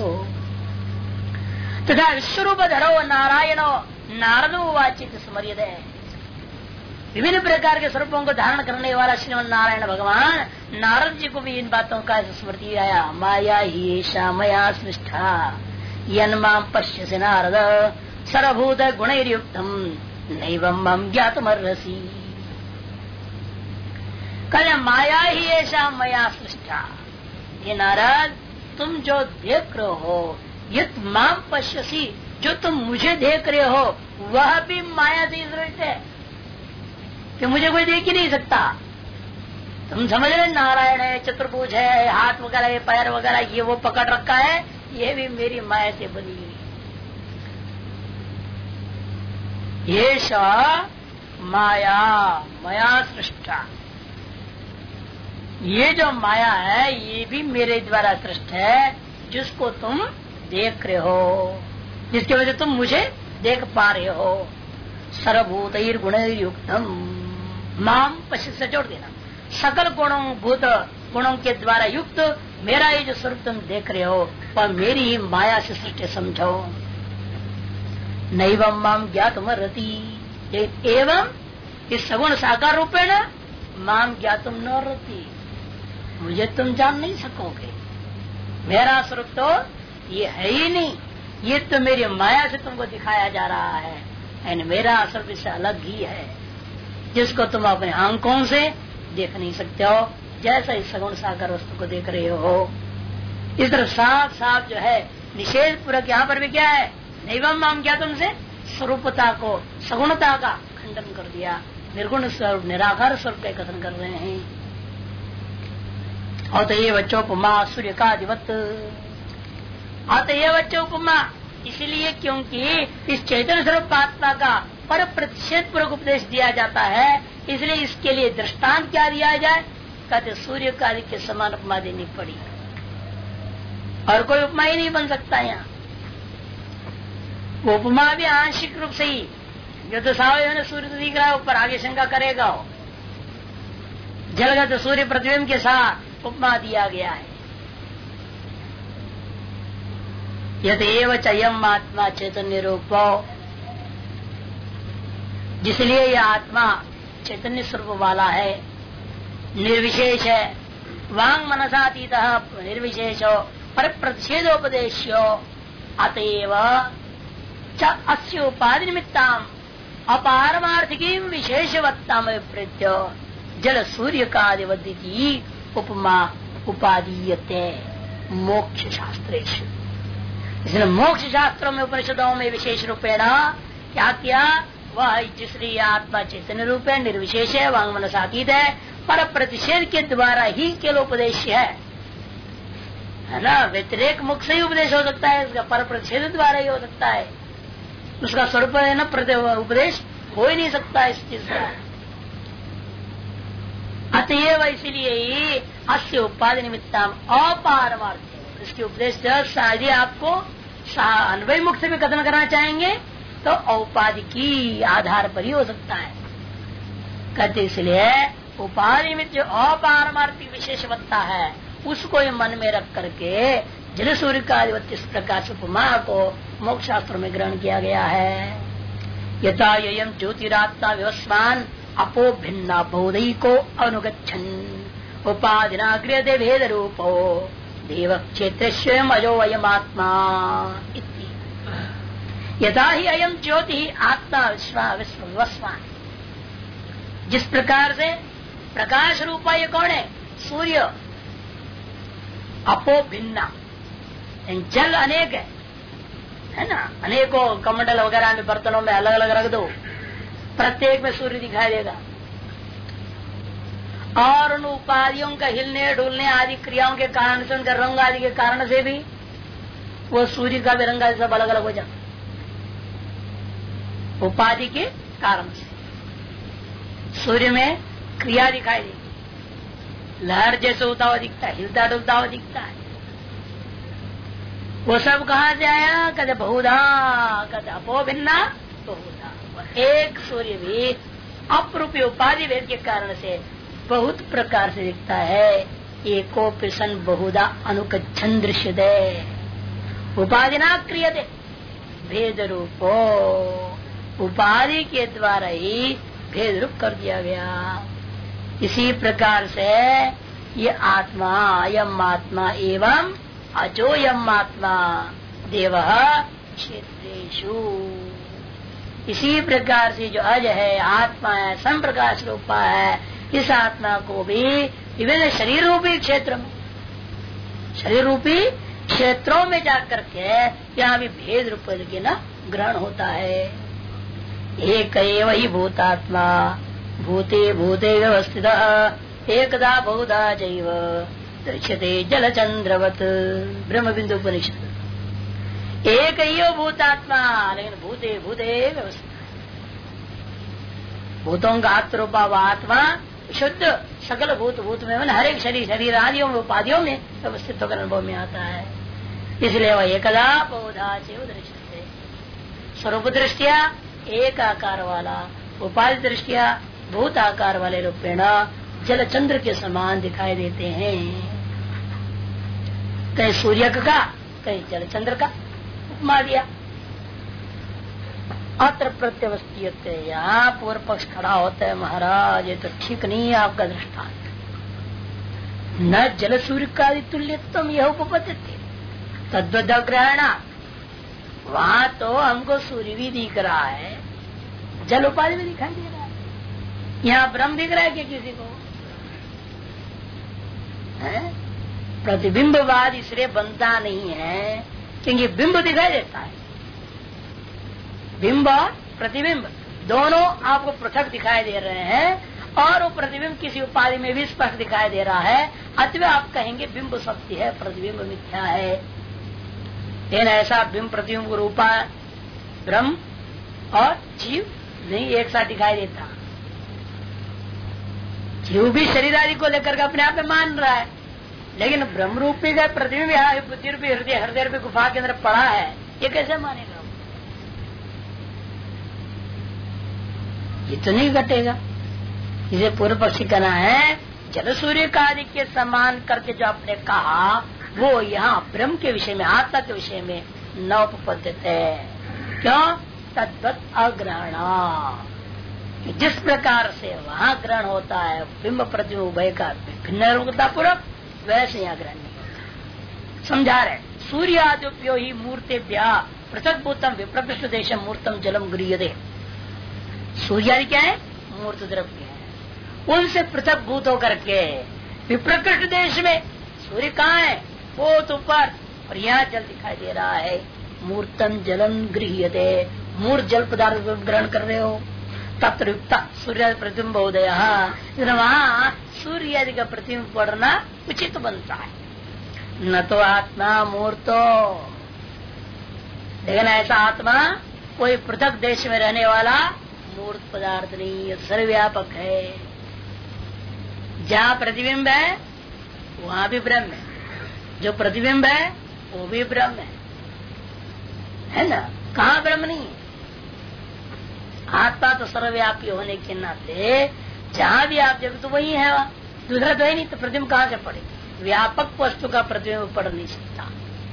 तथा विश्वरूप धरो नारायणो नारदो वाचित स्मर्यते। विभिन्न प्रकार के स्वरूपों को धारण करने वाला श्रीमन नारायण भगवान नारद जी को भी इन बातों का स्मृति आया। माया ही ऐसा मया सृष्टा यन्मां पश्यसि नारद सर्वभूत गुणैर्युक्तम नैवं मम ज्ञातुमर्हसि। कल माया ही ऐसा मया सृष्टा, ये नारद तुम जो देख रहे हो, यत् मां पश्यसि, जो तुम मुझे देख रहे हो वह भी माया से सृष्ट है, कि मुझे कोई देख ही नहीं सकता। तुम समझ रहे नारायण है, चतुर्भुज है, हाथ वगैरह पैर वगैरह ये वो पकड़ रखा है, ये भी मेरी माया से बनी हुई। ये माया मया सृष्टा, ये जो माया है ये भी मेरे द्वारा सृष्ट है, जिसको तुम देख रहे हो, जिसकी वजह तुम मुझे देख पा रहे हो। सर्वभूतैर गुणैर्युक्तम, माम पश्य से जोड़ देना, सकल गुणों भूत गुणों के द्वारा युक्त मेरा ये जो स्वरूप तुम देख रहे हो वह मेरी ही माया से सृष्टि समझो। नैवं माम ज्ञातुम रति, एवं इस सगुण साकार रूपेण माम ज्ञातुम न रति, मुझे तुम जान नहीं सकोगे। मेरा स्वरूप तो ये है ही नहीं, ये तो मेरी माया से तुमको दिखाया जा रहा है, एंड मेरा स्वरूप इससे अलग ही है, जिसको तुम अपने आंखों से देख नहीं सकते हो, जैसा इस सगुण साकार वस्तु को देख रहे हो। इस तरह साफ साफ जो है निषेध पूर्वक यहाँ पर भी क्या है, नैवं माम क्या तुमसे स्वरूपता को, सगुणता का खंडन कर दिया, निर्गुण स्वरूप निराकार स्वरूप का कथन कर रहे हैं। अतएव चोपमा सूर्य का अधिवत, अतएव चोपमा इसलिए क्योंकि इस चैतन्य स्वरूप आत्मा का पर प्रतिषेध पूर्वक उपदेश दिया जाता है, इसलिए इसके लिए दृष्टांत क्या दिया जाए, कहते सूर्य का अधिक के समान उपमा देनी पड़ी, और कोई उपमा ही नहीं बन सकता। यहाँ उपमा भी आंशिक रूप से ही, जो तो सावयव सूर्य तो दिख रहा है ऊपर, आगे शंका करेगा हो, जलगत सूर्य प्रतिबिंब के साथ उपमा दिया गया है। यदेव चयम आत्मा चैतन्य रूपो, जिसलिए यह आत्मा चैतन्य स्वरूप वाला है, निर्विशेष है। वांग मनसातीत निर्विशेषो पर प्रतिषेधोपदेश्यो अतएव च अस्य उपाधि निमित्ताम अपारमार्थिकी विशेषवत्ता में प्रत्य जल सूर्य का आदिवद्यति उपमा उपादीयते मोक्ष शास्त्रेषु। इसलिए मोक्ष शास्त्रों में उपनिषदों में विशेष रूपेण क्या किया, वह जिसलिए आत्मा चैतन्य रूप है, निर्विशेष है, वांग मनसातीत है, पर प्रतिषेध के द्वारा ही केवल उपदेश है ना। व्यतिरेक मुख से ही उपदेश हो सकता है, इसका पर प्रतिषेध द्वारा ही हो सकता है। उसका स्वरूप है ना, उपदेश हो ही नहीं सकता इस चीज का। अतएव इसलिए ही अस्य उपाधि निमित्ताम अपारमार्थ, इसके उपदेश यदि आपको अन्वय मुख से भी कथन करना चाहेंगे तो औपाधि की आधार पर ही हो सकता है। कहते इसलिए उपाधि में जो अपारमार्थिक विशेषवत्ता है उसको मन में रख करके जल सूर्य का आधिपत्य इस प्रकार से उपमा को मोक्ष शास्त्र में ग्रहण किया गया है। यथा ययम ज्योतिरात्मा व्यवस्वान अपो भिन्ना बहुदयी को अनुगच्छन उपाधिना गृहते भेद रूपो देव क्षेत्र स्वयं अजो अयम आत्मा। यथा ही अयम ज्योति आत्मा विश्वान, जिस प्रकार से प्रकाश रूपा ये कौन है, सूर्य। अपो भिन्ना, जल अनेक है ना, अनेकों कमंडल वगैरह में बर्तनों में अलग अलग रख दो, प्रत्येक में सूर्य दिखाई देगा। और उन उपाधियों का हिलने डुलने आदि क्रियाओं के कारण से, उनका रंग आदि के कारण से भी वो सूर्य का भी रंग आदि सब अलग अलग हो जाता, उपाधि के कारण से। सूर्य में क्रिया दिखाई देगी, लहर जैसे होता हुआ दिखता है, हिलता डुलता हुआ दिखता है। वो सब कहाँ से आया, कहते बहुधा, कहते अपो भिन्ना बहुधा। एक सूर्य भी अपरूपी उपाधि भेद के कारण से बहुत प्रकार से दिखता है। एको प्रसन बहुधा अनुकच्छन दृश्य दे उपाधि ना क्रियते भेद रूपो, उपाधि के द्वारा ही भेद रूप कर दिया गया। इसी प्रकार से ये आत्मा यम आत्मा एवं अजो यम आत्मा देव क्षेत्रेषु, इसी प्रकार से जो अज है, आत्मा है, संप्रकाश रूपा है, इस आत्मा को भी विभिन्न शरीर रूपी क्षेत्र में, शरीर रूपी क्षेत्रों में जाकर के यहाँ भी भेद रूप के न ग्रहण होता है। एक ही भूतात्मा भूते भूते व्यवस्थित एकदा बहुधा जैव दृश्यते जलचंद्रवत ब्रह्म बिंदु उपनिषद। एक ही भूतात्मा, लेकिन भूते भूते व्यवस्थित, भूतों का आत्मरूपा व आत्मा शुद्ध सकल भूत भूत में हर एक शरीर आदियों में उपाधियों में व्यवस्थित होकर अनुभव में आता है। इसलिए वह एकदा बहुधा जैव दृश्यते, स्वरूप दृष्टिया एक आकार वाला, उपाधि दृष्टिया भूत आकार वाले रूपेण जल चंद्र के समान दिखाई देते हैं। कहीं सूर्य का, कहीं जल चंद्र का उपमा दिया। अत्र प्रत्यवस्थित, यहाँ पूर्व पक्ष खड़ा होता है, महाराज ये तो ठीक नहीं है आपका दृष्टांत। न जल सूर्य का तुल्यत्व यह उपपद्यते तद्वद ग्रहण, वहां तो हमको सूर्य भी दिख रहा है, जल उपाधि भी दिखाई दे रहा है, यहाँ ब्रह्म दिख रहा है क्या किसी को? प्रतिबिंबवाद इसलिए बनता नहीं है क्योंकि बिंब दिखाई देता है, बिंब और प्रतिबिंब दोनों आपको पृथक दिखाई दे रहे हैं, और वो प्रतिबिंब किसी उपाधि में भी स्पष्ट दिखाई दे रहा है। अथवा आप कहेंगे बिंब सत्य है, प्रतिबिंब मिथ्या है। लेकिन ऐसा बिंब प्रतिबिंब रूपा ब्रह्म और जीव नहीं एक साथ दिखाई देता। जीव भी शरीर आदि को लेकर के अपने आप में मान रहा है, लेकिन ब्रह्म रूपी का प्रतिबिंब यहाँ बुद्धि रूपी हृदय रूपी गुफा के अंदर पड़ा है, ये कैसे मानेगा? ये तो नहीं घटेगा। इसे पूर्व पक्षी कहना है जल सूर्य का आदि के समान करके जो आपने कहा वो यहाँ ब्रह्म के विषय में, आत्मा के विषय में न उपपद्यत है। क्यों? तद्वत अग्रहणा, जिस प्रकार से वहाँ ग्रहण होता है बिंब प्रतिबिंब उभय का भिन्न पूर्वक, वैसे यहाँ ग्रहण नहीं होता। समझा रहे, सूर्य आदिप्यो ही मूर्तेभ्य पृथक भूतम विप्रकृष्ट देशम मूर्तम जलम गृह्यते। सूर्य आदि क्या है? मूर्त द्रव्य है। उनसे पृथक भूत होकर के विप्रकृष्ट देश में सूर्य कहाँ है? बहुत ऊपर, और यहाँ जल दिखाई दे रहा है। मूर्तम जलम गृह्यते, मूर्त जल पदार्थ ग्रहण कर रहे हो। तत्र सूर्य प्रतिबिंब उदय, वहाँ सूर्य आदि का प्रतिबिंब पड़ना उचित बनता है। न तो आत्मा मूर्तो, लेकिन ऐसा आत्मा कोई पृथक देश में रहने वाला मूर्त पदार्थ नहीं, सर्वव्यापक है। जहाँ प्रतिबिंब है वहाँ भी ब्रह्म है, जो प्रतिबिंब है वो भी ब्रह्म है ना? कहाँ ब्रह्म नहीं है? आत्मा तो सर्वव्यापी होने के नाते जहाँ भी आप जब तो वही है, वहाँ दूसरा तो है नहीं, तो प्रतिबिंब कहाँ से पड़े? व्यापक वस्तु का प्रतिबिंब पड़ नहीं सकता।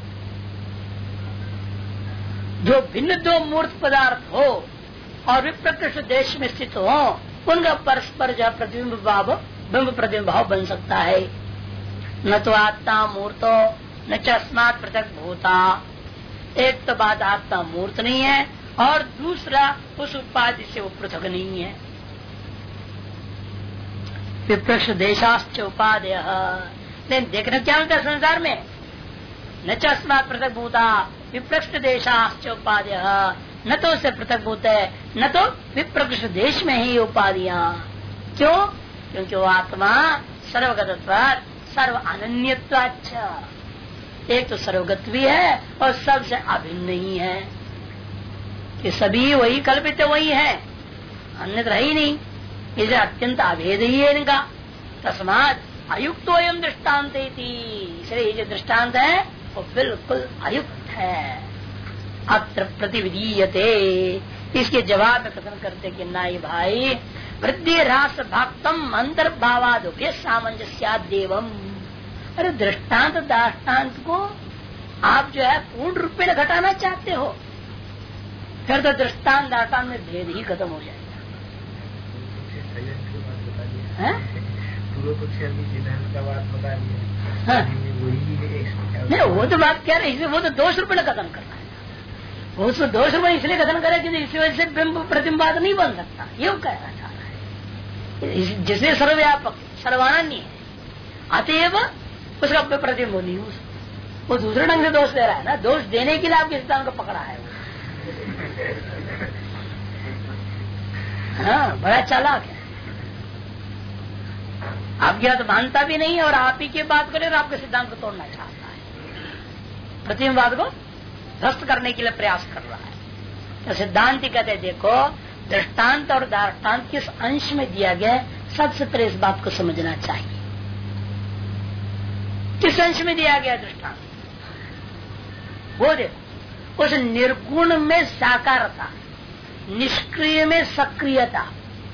जो भिन्न दो मूर्त पदार्थ हो और विप्रकृष्ट देश में स्थित हो, उनका परस्पर जो प्रतिबिंब भाव बिंब प्रतिबिंब भाव बन सकता है। न तो आत्मा मूर्तो न च अस्मात् पृथक भूता। एक तो बात आत्मा मूर्त नहीं है, और दूसरा उस उपाधि से वो पृथक नहीं है। विप्रकृष्ट देशाश्च उपाधय, लेकिन देखना क्या होता है संसार में? न च अस्मात् पृथक भूता विप्रकृष्ट देशाश्च उपाधय, न तो उससे पृथक भूत है, न तो विप्रकृष्ट देश में ही उपाधियां। क्यों? क्योंकि वो आत्मा सर्वगतत्व सर्व अनन्यत्वाच्च, एक तो सर्वगत भी है और सबसे अभिन्न ही है कि सभी वही कल्पित वही है, अन्यत्र ही नहीं। इसे अत्यंत अभेद ही है इनका। तस्मात् अयुक्तो एवं दृष्टान्त, इसलिए ये जो दृष्टान्त है वो बिल्कुल अयुक्त है। अत्र प्रतिविधीयते, इसके जवाब में कथन करते कि नाई भाई वृद्धि ह्रास भक्तम अंतर्भावादुपे सामंजस्यादेवम। अरे दृष्टांत दाष्टान्त को आप जो है पूर्ण रूप में घटाना चाहते हो, फिर तो दृष्टांत दाष्टान्त में भेद ही खत्म हो जाएगा। नहीं, वो तो बात क्या है, वो तो दोष रूप में कथन करना है। वो तो दोष रूप इसलिए कथन करे कि इसी वजह से बिंब प्रतिबिंब नहीं बन सकता, ये कहना चाह रहा है। जिसने सर्वव्यापक सर्वानन्य है, अतएव उसका प्रतिबिंब नहीं हो, वो दूसरे ढंग से दोष दे रहा है ना। दोष देने के लिए आपके सिद्धांत को पकड़ा है। हाँ, बड़ा चालाक है। आपकी बात मानता भी नहीं और आप ही की बात करे और आपके सिद्धांत को तोड़ना चाहता है, प्रतिबिंबवाद को ध्वस्त करने के लिए प्रयास कर रहा है। तो सिद्धांत कहते हैं देखो दृष्टांत और दाष्टान्त किस अंश में दिया गया है, सबसे पहले इस बात को समझना चाहिए। किस अंश में दिया गया दृष्टांत वो देखो। उस निर्गुण में साकारता, निष्क्रिय में सक्रियता,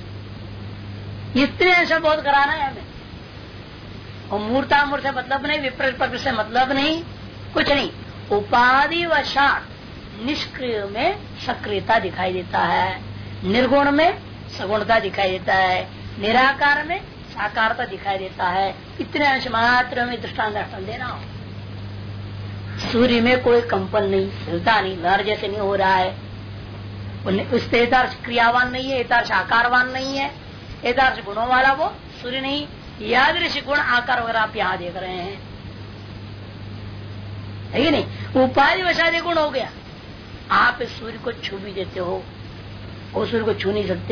इतने अंश बहुत कराना है हमें। और मूर्तामूर्त से मतलब नहीं, विप्रकृष्ट से मतलब नहीं, कुछ नहीं। उपाधि वशात निष्क्रिय में सक्रियता दिखाई देता है, निर्गुण में सगुणता दिखाई देता है, निराकार में साकारता दिखाई देता है। इतने अंश मात्र में दृष्टांत देना हो। सूर्य में कोई कंपन नहीं, हिलता नहीं, लहर जैसे नहीं हो रहा है। उस एतार्श क्रियावान नहीं है, एतार्श आकारवान नहीं है, एतार्श गुणों वाला वो सूर्य नहीं। यादृश गुण आकार वगैरह आप यहाँ देख रहे हैं, है कि नहीं? उपाधि वशादि गुण हो गया। आप इस सूर्य को छू भी देते हो, वो सूर्य को छू नहीं सकते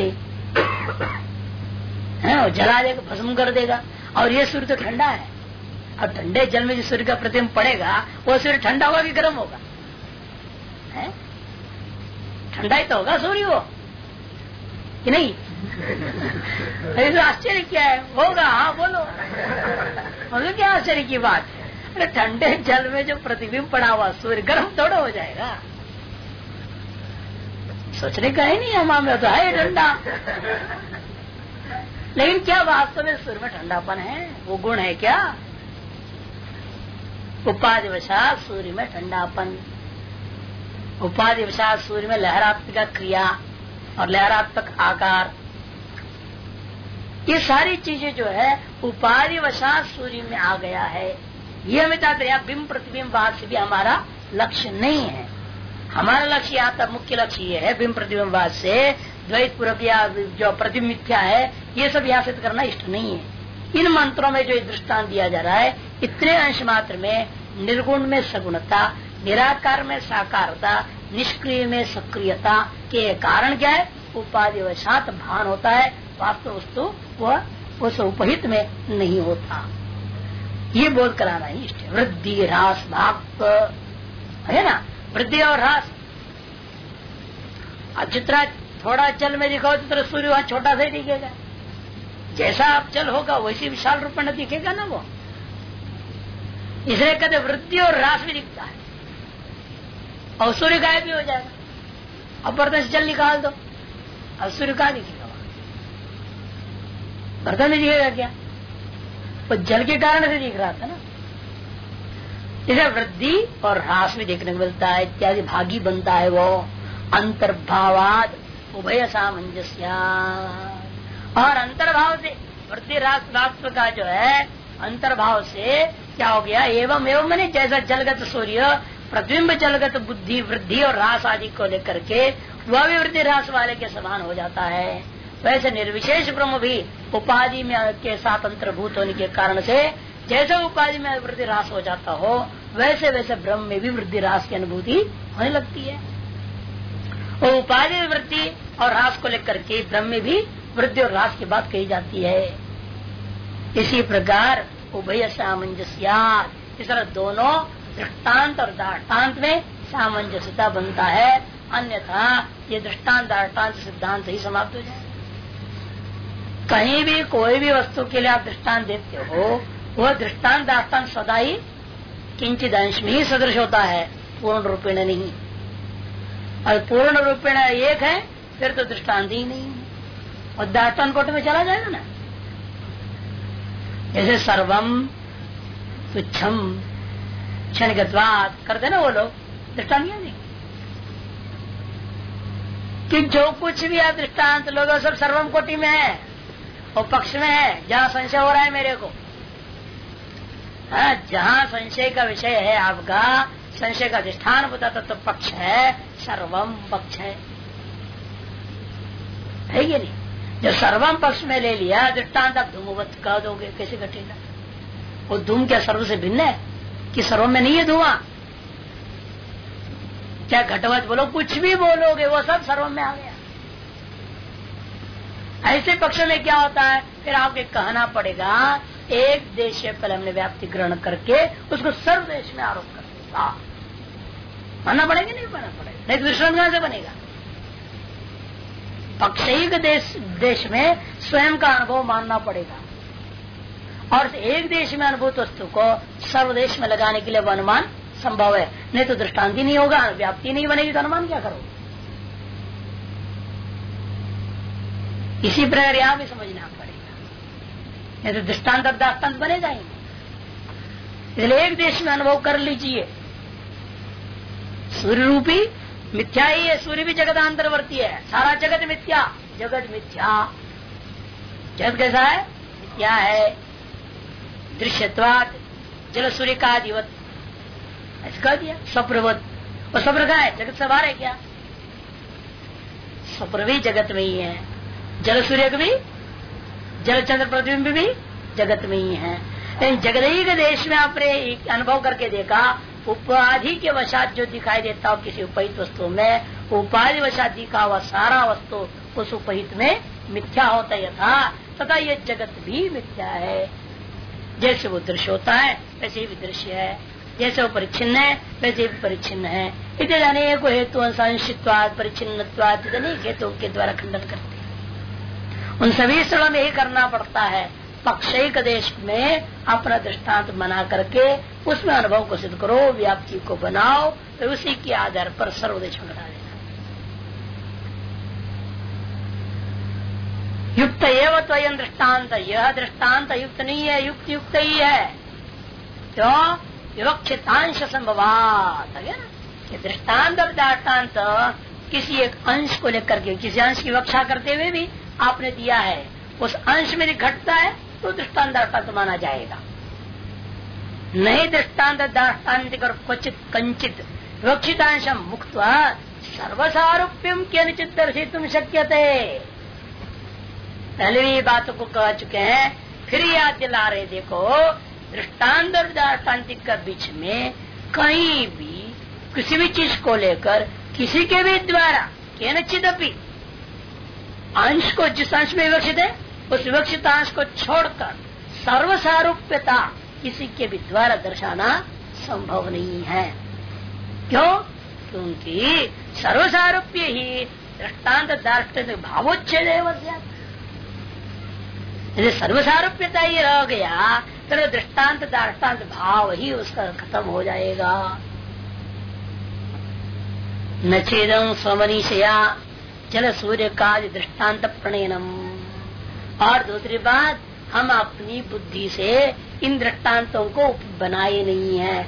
है, वो जला देगा, भस्म कर देगा। और ये सूर्य तो ठंडा है, और ठंडे जल में जो सूर्य का प्रतिबिंब पड़ेगा वो सूर्य ठंडा होगा कि गर्म होगा? है ठंडा ही तो होगा सूर्य, वो कि नहीं? अरे तो आश्चर्य क्या है, होगा। हाँ बोलो, मतलब क्या आश्चर्य की बात है? अरे ठंडे जल में जो प्रतिबिंब पड़ा हुआ सूर्य गर्म थोड़ा हो जाएगा? सोचने का ही नहीं है, मामला तो है ठंडा। लेकिन क्या वास्तव में सूर्य में ठंडापन है? वो गुण है क्या? उपाधिवशात सूर्य में ठंडापन, उपाधिवशात सूर्य में लहरात्मक क्रिया और लहरात्मक आकार, ये सारी चीजें जो है उपाधिवशात सूर्य में आ गया है। ये हमें तात्पर्य बिंब प्रतिबिंब वाद से भी हमारा लक्ष्य नहीं है। हमारा लक्ष्य यहाँ तक मुख्य लक्ष्य ये है बिंब प्रतिबिंब वाद से द्वैत पूर्वक या जो प्रतिमिथ्या है ये सब यहाँ सिद्ध करना इष्ट नहीं है। इन मंत्रों में जो दृष्टांत दिया जा रहा है इतने अंश मात्र में निर्गुण में सगुणता, निराकार में साकारता, निष्क्रिय में सक्रियता के कारण क्या है? उपाधिवशात भान होता है, वास्तव वस्तु वह उस उपहित में नहीं होता। ये बोध कराना ही इष्ट है। वृद्धि ह्रास भाग है ना, वृद्धि और ह्रास। अब जितना थोड़ा जल में दिखाओ जितना सूर्य वहां छोटा सा ही दिखेगा। जैसा आप जल होगा वैसी विशाल रूप में दिखेगा ना वो। इसलिए कहते वृद्धि और ह्रास भी दिखता है और सूर्य गायब भी हो जाएगा। अब बर्तन से जल निकाल दो, अब सूर्य कहाँ दिखेगा? बर्तन में दिखेगा क्या? वो जल के कारण से दिख रहा था ना। इसे वृद्धि और ह्रास भी देखने को मिलता है, इत्यादि भागी बनता है वो। अंतर्भावाद उभय सामंजस्य, और अंतर्भाव से वृद्धि ह्रास भाव का जो है अंतर्भाव से क्या हो गया? एवं एवं मैंने जैसा जलगत सूर्य प्रतिबिंब जलगत बुद्धि वृद्धि और ह्रास आदि को लेकर के वह भी वृद्धि ह्रास वाले के समान हो जाता है, वैसे निर्विशेष ब्रह्म भी उपाधि में के साथ अंतर्भूत होने के कारण से जैसे उपाधि में वृद्धि ह्रास हो जाता हो वैसे वैसे ब्रह्म में भी वृद्धि ह्रास की अनुभूति होने लगती है। और उपाधि वृद्धि और ह्रास को लेकर के ब्रह्म में भी वृद्धि और ह्रास की बात कही जाती है। इसी प्रकार उभय सामंजस्य, इस तरह दोनों दृष्टांत और दाष्टान्त में सामंजस्यता बनता है, अन्यथा ये दृष्टांत दाष्टान्त सिद्धांत ही समाप्त हो जाए। कहीं भी कोई भी वस्तु के लिए आप दृष्टांत देते हो वह दृष्टांत दाष्टान्त सदा ही किंचित अंश में ही सदृश होता है, पूर्ण रूपेण नहीं। और पूर्ण रूपेण एक है फिर तो दृष्टांत ही नहीं है और दाष्टान्त कोटि में चला जाएगा ना। जैसे सर्वम तुच्छम क्षणिकत्वात् करते ना वो लोग, दृष्टांत नहीं कि जो कुछ भी आप दृष्टांत लोग सब सर्वम कोटि में है और पक्ष में है जहाँ संशय हो रहा है मेरे को। जहाँ संशय का विषय है आपका, संशय का अधिष्ठान बताता तो पक्ष है, सर्वम पक्ष है कि नहीं? जो सर्वम पक्ष में ले लिया दृष्टांत आप धूमवत कह दोगे, कैसे घटेगा? वो धूम क्या सर्व से भिन्न है कि सर्व में नहीं है धुआं? क्या घटवत बोलो, कुछ भी बोलोगे वो सब सर्व में आ गया। ऐसे पक्ष में क्या होता है? फिर आपके कहना पड़ेगा एक देश से पहले हमने व्याप्ति ग्रहण करके उसको सर्व देश में आरोप कर देगा। मानना पड़ेगा नहीं मानना पड़ेगा, नहीं तो दृष्टांत कहां से बनेगा? पक्षिक देश में स्वयं का अनुभव मानना पड़ेगा और एक देश में अनुभूत वस्तु को सर्वदेश में लगाने के लिए वो अनुमान संभव है, नहीं तो दृष्टांत ही नहीं होगा, व्याप्ति नहीं बनेगी तो अनुमान क्या करोगे? इसी प्रकार यहां भी समझना पड़ेगा, नहीं तो दृष्टांत और दाष्टांत बनेगा ही। इसलिए एक देश में अनुभव कर लीजिए। सूर्य रूपी मिथ्या ही है, सूर्य भी जगदांतरवर्ती है, सारा जगत मिथ्या, जगत मिथ्या। जगत कैसा है? मिथ्या है। दृश्यत्वात् जल सूर्य का अधिवत ऐसा कह दिया, स्वप्रवत। और स्वप्र का है जगत से बाहर है क्या? स्वप्र भी जगत में ही है, जल सूर्य भी, जल चंद्र प्रतिबिंब भी जगत में ही है। लेकिन जगदीक देश में आपने अनुभव करके देखा, उपाधि के वशात जो दिखाई देता हो किसी उपहित वस्तु में, उपाधि वशात दिखा हुआ सारा वस्तु उस उपहित में मिथ्या होता यथा तथा ये जगत भी मिथ्या है। जैसे वो दृश्य होता है वैसे ही दृश्य है, जैसे वो परिच्छिन्न है वैसे ही परिच्छिन्न है। इतने अनेक हेतु संशित्वाद परिच्छिन्नत्वाद अनेक हेतु के द्वारा खंडन करते हैं। उन सभी स्थलों में यही करना पड़ता है, पक्षिक देश में अपना दृष्टांत बना करके उसमें अनुभव को सिद्ध करो, व्याप्ति को बनाओ, तो उसी के आधार पर सर्वदेश में बना देना। युक्त एवं त्वयं दृष्टांत, यह दृष्टांत युक्त नहीं है, युक्त युक्त ही है। क्यों? विवक्षितांश संभवात है ना, ये दृष्टांत और दृष्टांत किसी एक अंश को लेकर के, किसी अंश की विवक्षा करते हुए भी आपने दिया है, उस अंश में घटता है तो दृष्टांत दृष्टांत माना जाएगा। नहीं दृष्टांत दृष्टांत और क्वचित कंचित विवक्षितांशम मुक्त सर्वसारूप्यम के निश्चित दर्शितुम शक्यते। पहले भी बातों को कह चुके हैं, फिर याद दिला रहे। देखो, दृष्टांत और दृष्टांतिक के बीच में कहीं भी किसी भी चीज को लेकर किसी के भी द्वारा केनचित अपि अंश को, जिस अंश में विवक्षित है उस विवक्षित अंश को छोड़कर सर्वसारूप्यता किसी के भी द्वारा दर्शाना संभव नहीं है। क्यों? क्योंकि सर्वसारूप्य ही दृष्टांत दार्ष्टान्तिक भावोच्छेद है। यदि सर्वसारूप्यता ही रह गया तो दृष्टांत दार्ष्टान्त भाव ही उसका खत्म हो जाएगा। न चेदं स्वमनीषया जल सूर्य का दृष्टांत प्रणयनम। और दूसरी बात, हम अपनी बुद्धि से इन दृष्टांतों को बनाए नहीं है।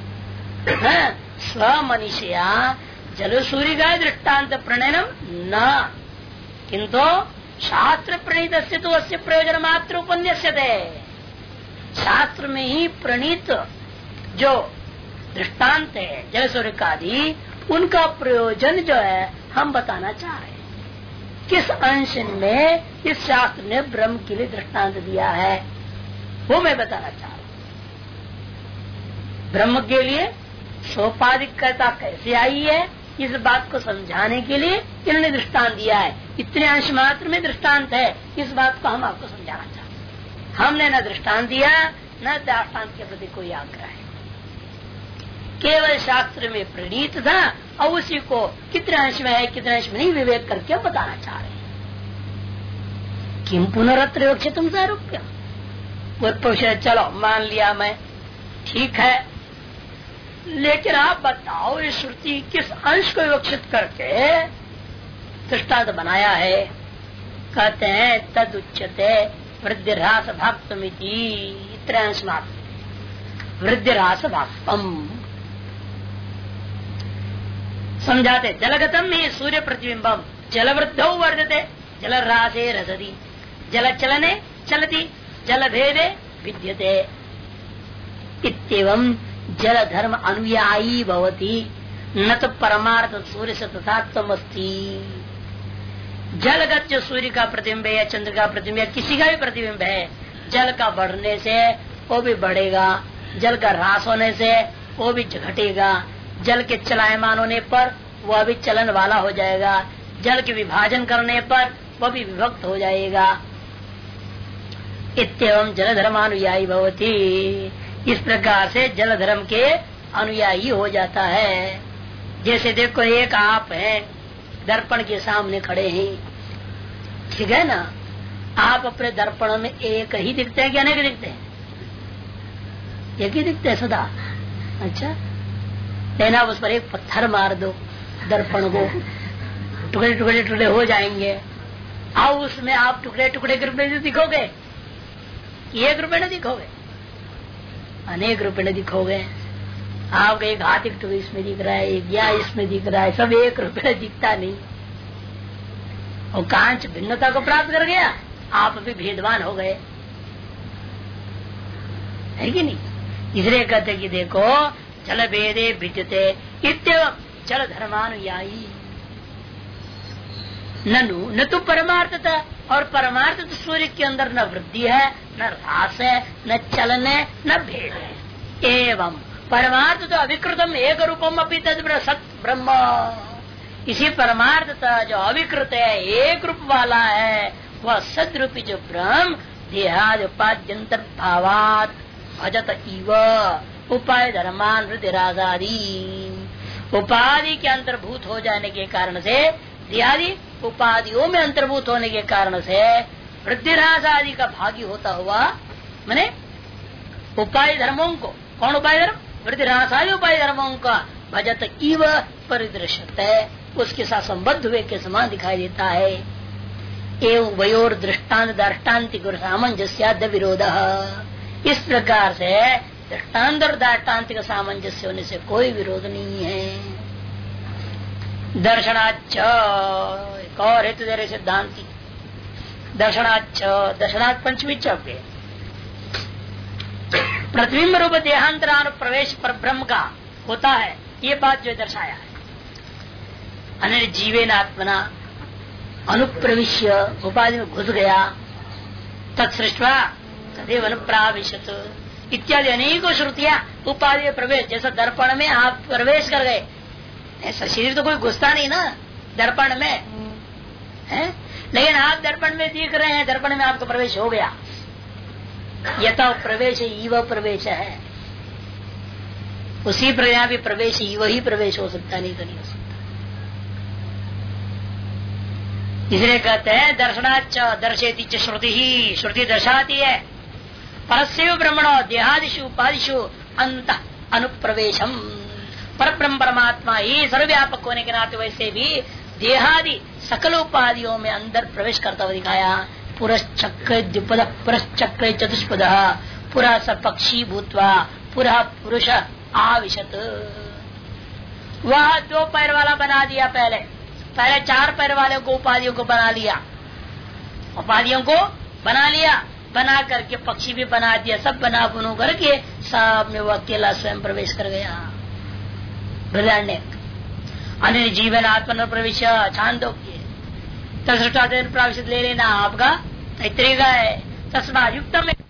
स्वमनीषया जल सूर्य का दृष्टांत प्रणयनम न, किंतु शास्त्र प्रणीत तो अस्य प्रयोजन मात्र उपन्यास्यते। शास्त्र में ही प्रणीत जो दृष्टांत है जल सूर्य का आदि, उनका प्रयोजन जो है हम बताना चाह रहे हैं। किस अंश में इस शास्त्र ने ब्रह्म के लिए दृष्टांत दिया है वो मैं बताना चाह रहा हूँ। ब्रह्म के लिए सोपाधिकता कैसे आई है, इस बात को समझाने के लिए इन्होंने दृष्टांत दिया है। इतने अंश मात्र में दृष्टांत है, इस बात को हम आपको समझाना चाहते हैं। हमने न दृष्टांत दिया न दृष्टांत के प्रति कोई आग्रह है, केवल शास्त्र में प्रणीत था और उसी को कितने अंश में है कितने अंश में नहीं विवेक करके बताना चाह रहे हैं। किम पुनरत्र विवक्षितुम सारूप्यम। चलो मान लिया मैं, ठीक है, लेकिन आप बताओ ये श्रुति किस अंश को विवक्षित करके दृष्टांत बनाया है। कहते हैं तद उच्यते वृद्धि ह्रास भाक्तमिति। इतने अंश मात्र वृद्धि ह्रास भाक्तम समझाते। जलगतम में सूर्य प्रतिबिंबम जल वृद्धौ वर्धते जल ह्रासे रसति जल चलने चलती जल भेदे विद्यते इत्येवं जल धर्म अनुयायी भवति न तो परमार्थ सूर्य से तथात्मस्ति। जलगत जो सूर्य का प्रतिबिंब है या चंद्र का प्रतिबिंब या किसी का भी प्रतिबिंब है, जल का बढ़ने से वो भी बढ़ेगा, जल का ह्रास होने से वो भी घटेगा, जल के चलायमान होने पर वह भी चलन वाला हो जाएगा, जल के विभाजन करने पर वह भी विभक्त हो जाएगा। इत्येवं जल धर्मानुयायी भवति। इस प्रकार से जल धर्म के अनुयायी हो जाता है। जैसे देखो, एक आप हैं दर्पण के सामने खड़े हैं, ठीक है ना, आप अपने दर्पण में एक ही दिखते हैं कि अनेक दिखते हैं? एक ही दिखते हैं सदा। अच्छा, लेना उस पर एक पत्थर मार दो, दर्पण को टुकड़े टुकड़े टुकड़े हो जाएंगे। अब उसमें आप टुकड़े टुकड़े के रूप में दिखोगे, एक रूप में दिखोगे, अनेक रूप में दिखोगे। आपका एक हाथ एक टुकड़ा इसमें दिख रहा है, एक या इसमें दिख रहा है, सब एक रूप में दिखता नहीं। और कांच भिन्नता को प्राप्त कर गया, आप भी भेदवान हो गए, है कि नहीं? इसलिए कहते कि देखो जल भेदे भिद्यते इत्येवं जल धर्मानुयायी ननु न तो परमार्थता। और परमार्थ तो सूर्य के अंदर न वृद्धि है, न ह्रास है, न चलन है, न भेद है। एवं परमार्थ तो अविकृतम एक रूपम अपनी तद सत ब्रह्म। इसी परमार्थता जो अविकृत है, एक रूप वाला है, वह सदरूपी जो ब्रह्म देहाद उपाद्यंतर भावात भजत इव उपाय धर्मान वृद्धि राजादी। उपाधि के अंतर्भूत हो जाने के कारण से, देहादि उपाधियों में अंतर्भूत होने के कारण से वृद्धि ह्रास आदि का भागी होता हुआ, माने उपाय धर्मों को, कौन उपाय धर्म? वृद्धि ह्रास आदि उपाय धर्मों का भजत इव परिदृश्यते, उसके साथ संबद्ध हुए के समान दिखाई देता है। एवं वयोर दृष्टान्त दाष्टान्तिक और सामंजस्य विरोध। इस प्रकार से दृष्टान्त और दाष्टान्तिक सामंजस्य होने से कोई विरोध नहीं है। दर्शनाच एक और हेतु दे रहे सिद्धांति। दर्शनाच दर्शनाथ पंचमी चौके प्रतिबिंब रूप देहांतरानु प्रवेश पर ब्रह्म का होता है, ये बात जो दर्शाया है। अनिल जीवेन आत्मना अनुप्रविश्य उपाधि में घुस गया, तत्सृष्टवा तदेव अनुप्राविशत इत्यादि अनेकों श्रुतियां उपाधि में प्रवेश, जैसा दर्पण में आप प्रवेश कर गए, ऐसा शरीर तो कोई घुसता नहीं ना दर्पण में है, लेकिन आप दर्पण में दिख रहे हैं, दर्पण में आपका प्रवेश हो गया। यथा प्रवेश इव प्रवेश है, उसी प्रकार भी प्रवेश इव ही प्रवेश हो सकता, नहीं तो नहीं हो सकता। इसलिए कहते हैं दर्शनाच दर्शेति च श्रुति ही, श्रुति दर्शाती है परस्यैव ब्रह्मणो देहादिषु उपादिषु अंत अनुप्रवेशम। पर ब्रह्म परमात्मा ही सर्वव्यापक होने के नाते वैसे भी देहादि सकल उपाधियों में अंदर प्रवेश करता हुआ दिखाया। पुरश्चक्र द्विपद पुरश्चक्र चतुष्पद पुरा स पक्षी भूतवा पुरा पुरुष आविशत। वह 2 पैर वाला बना दिया, पहले 4 पैर वाले को उपाधियों को बना लिया, उपाधियों को बना लिया, बना करके पक्षी भी बना दिया, सब बना बुनू करके सब में वो अकेला स्वयं प्रवेश कर गया। अन्य जीवन आत्मन प्रवेश छांदोग्य तत्सृष्टादेन प्रवेश ले लेना आपका तैतरीय है। तस्मा युक्त में